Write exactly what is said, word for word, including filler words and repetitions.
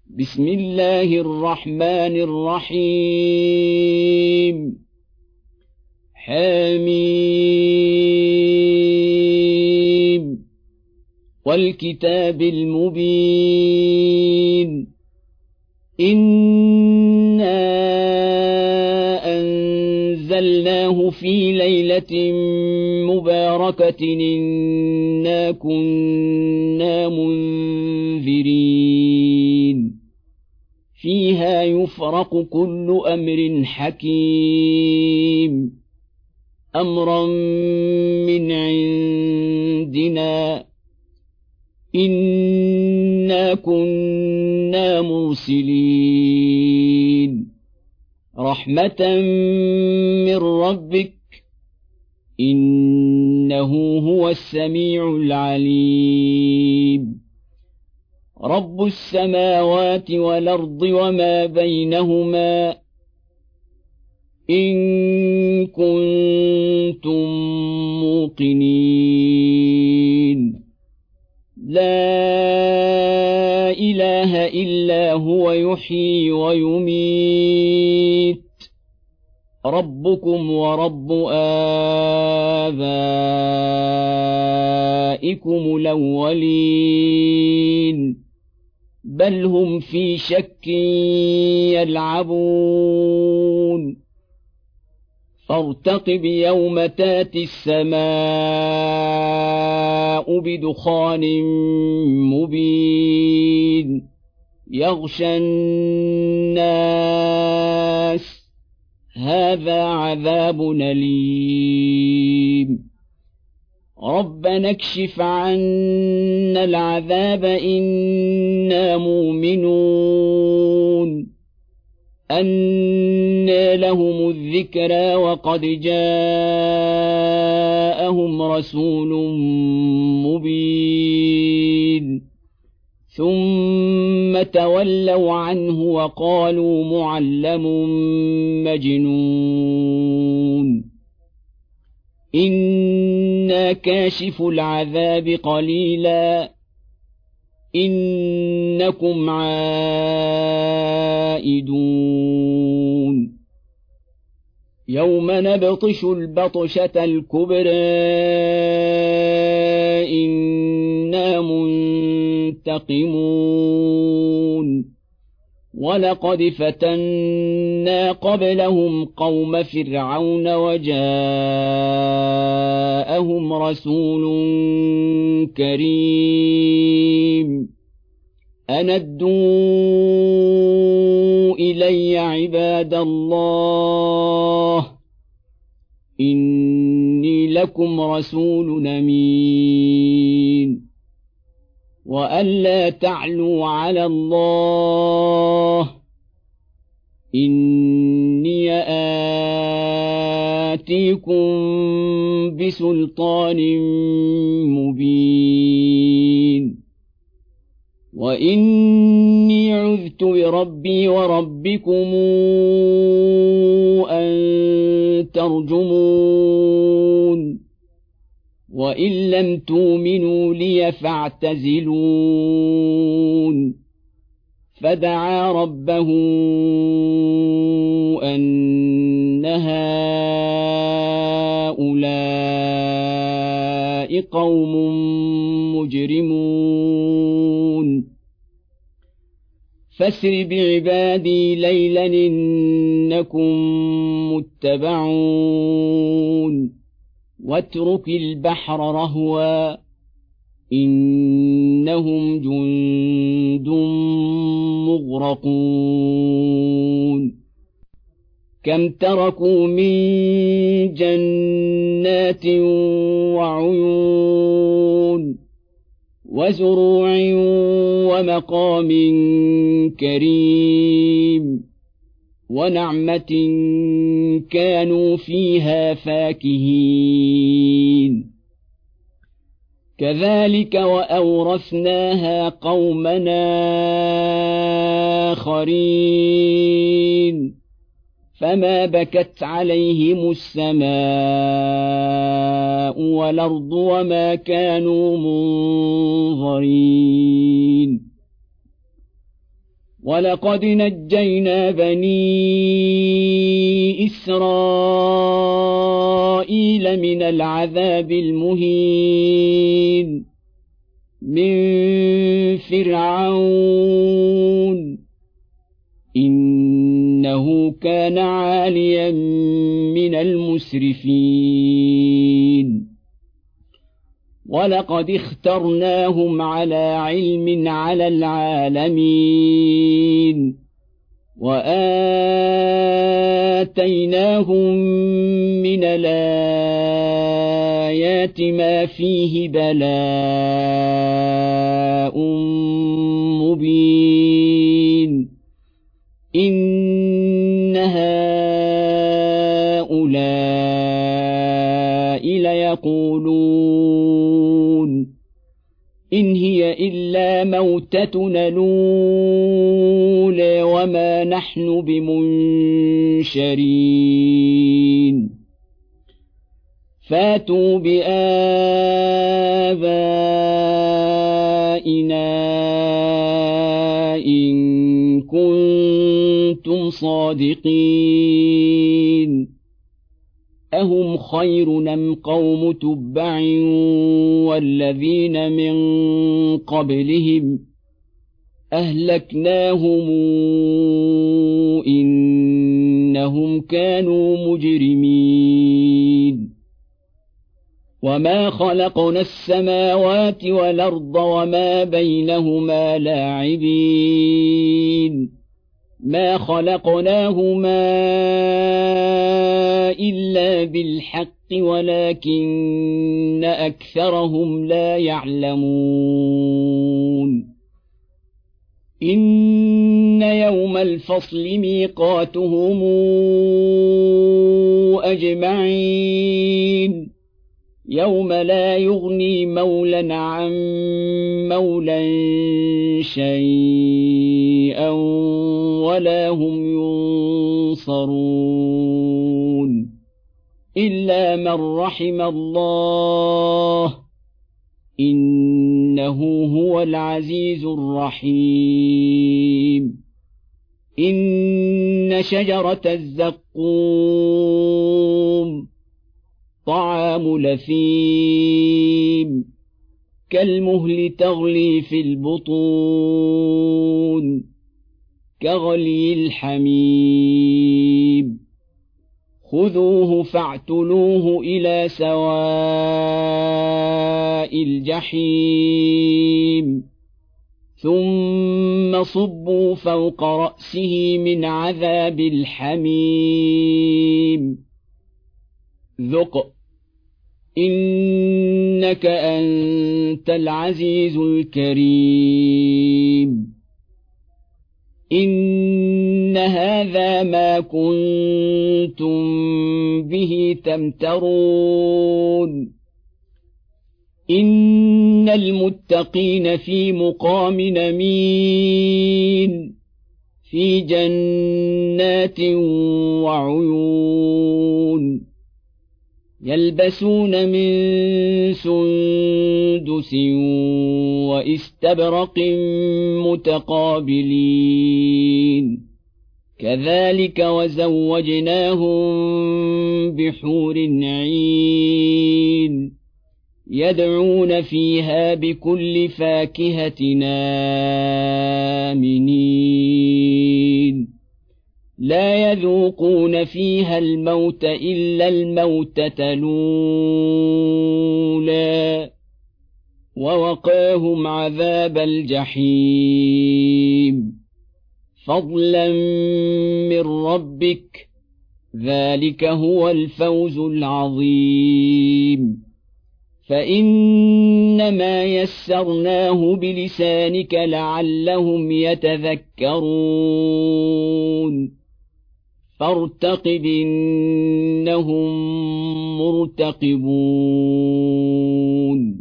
بسم الله الرحمن الرحيم حميم والكتاب المبين إنا أنزلناه في ليلة مباركة إنا كنا منذرين فيها يفرق كل أمر حكيم أمرا من عندنا إنا كنا مرسلين رحمة من ربك إنه هو السميع العليم رب السماوات والأرض وما بينهما إن كنتم موقنين لا إله إلا هو يحيي ويميت ربكم ورب آبائكم الأولين بل هم في شك يلعبون فارتقب يوم تاتي السماء بدخان مبين يغشى الناس هذا عذاب أليم ربنا اكشف عنا العذاب إنا مؤمنون أنى لهم الذكرى وقد جاءهم رسول مبين ثم تولوا عنه وقالوا معلم مجنون إنا كاشف العذاب قليلا إنكم عائدون يوم نبطش البطشة الكبرى إنا منتقمون ولقد فتنا قبلهم قوم فرعون وجاءهم رسول كريم أن ادوا إلي عباد الله إني لكم رسول أمين وألا تعلوا على الله إني آتيكم بسلطان مبين وإني عذت بربي وربكم أن ترجمون وإن لم تؤمنوا لي فاعتزلون فدعا ربه أن هؤلاء قوم مجرمون فاسر بعبادي ليلا إنكم متبعون واترك البحر رهوا إنهم جند مغرقون كم تركوا من جنات وعيون وزروع ومقام كريم ونعمة كانوا فيها فاكهين كذلك وأورثناها قومنا آخرين فما بكت عليهم السماء والأرض وما كانوا منظرين ولقد نجينا بني إسرائيل من العذاب المهين من فرعون إنه كان عاليا من المسرفين ولقد اخترناهم على علم على العالمين وآتيناهم من الآيات ما فيه بلاء مبين إن هؤلاء ليقولون إن هي إلا موتتنا الأولى وما نحن بمنشرين فاتوا بآبائنا إن كنتم صادقين أهم خير أم قوم تبع والذين من قبلهم أهلكناهم إنهم كانوا مجرمين وما خلقنا السماوات والأرض وما بينهما لاعبين ما خلقناهما إلا بالحق ولكن أكثرهم لا يعلمون إن يوم الفصل ميقاتهم أجمعين يوم لا يغني مولى عن مولى شيئا ولا هم ينصرون إلا من رحم الله إنه هو العزيز الرحيم إن شجرة الزقوم طعام لثيم كالمهل تغلي في البطون كغلي الحميم خذوه فاعتلوه إلى سواء الجحيم ثم صبوا فوق رأسه من عذاب الحميم ذق إنك أنت العزيز الكريم إن هذا ما كنتم به تمترون إن المتقين في مقام أمين في جنات وعيون يلبسون من سندس واستبرق متقابلين كذلك وزوجناهم بحور عين يدعون فيها بكل فاكهة آمنين لا يذوقون فيها الموت إلا الموتة الأولى ووقاهم عذاب الجحيم فضلا من ربك ذلك هو الفوز العظيم فإنما يسرناه بلسانك لعلهم يتذكرون فارتقب إنهم مرتقبون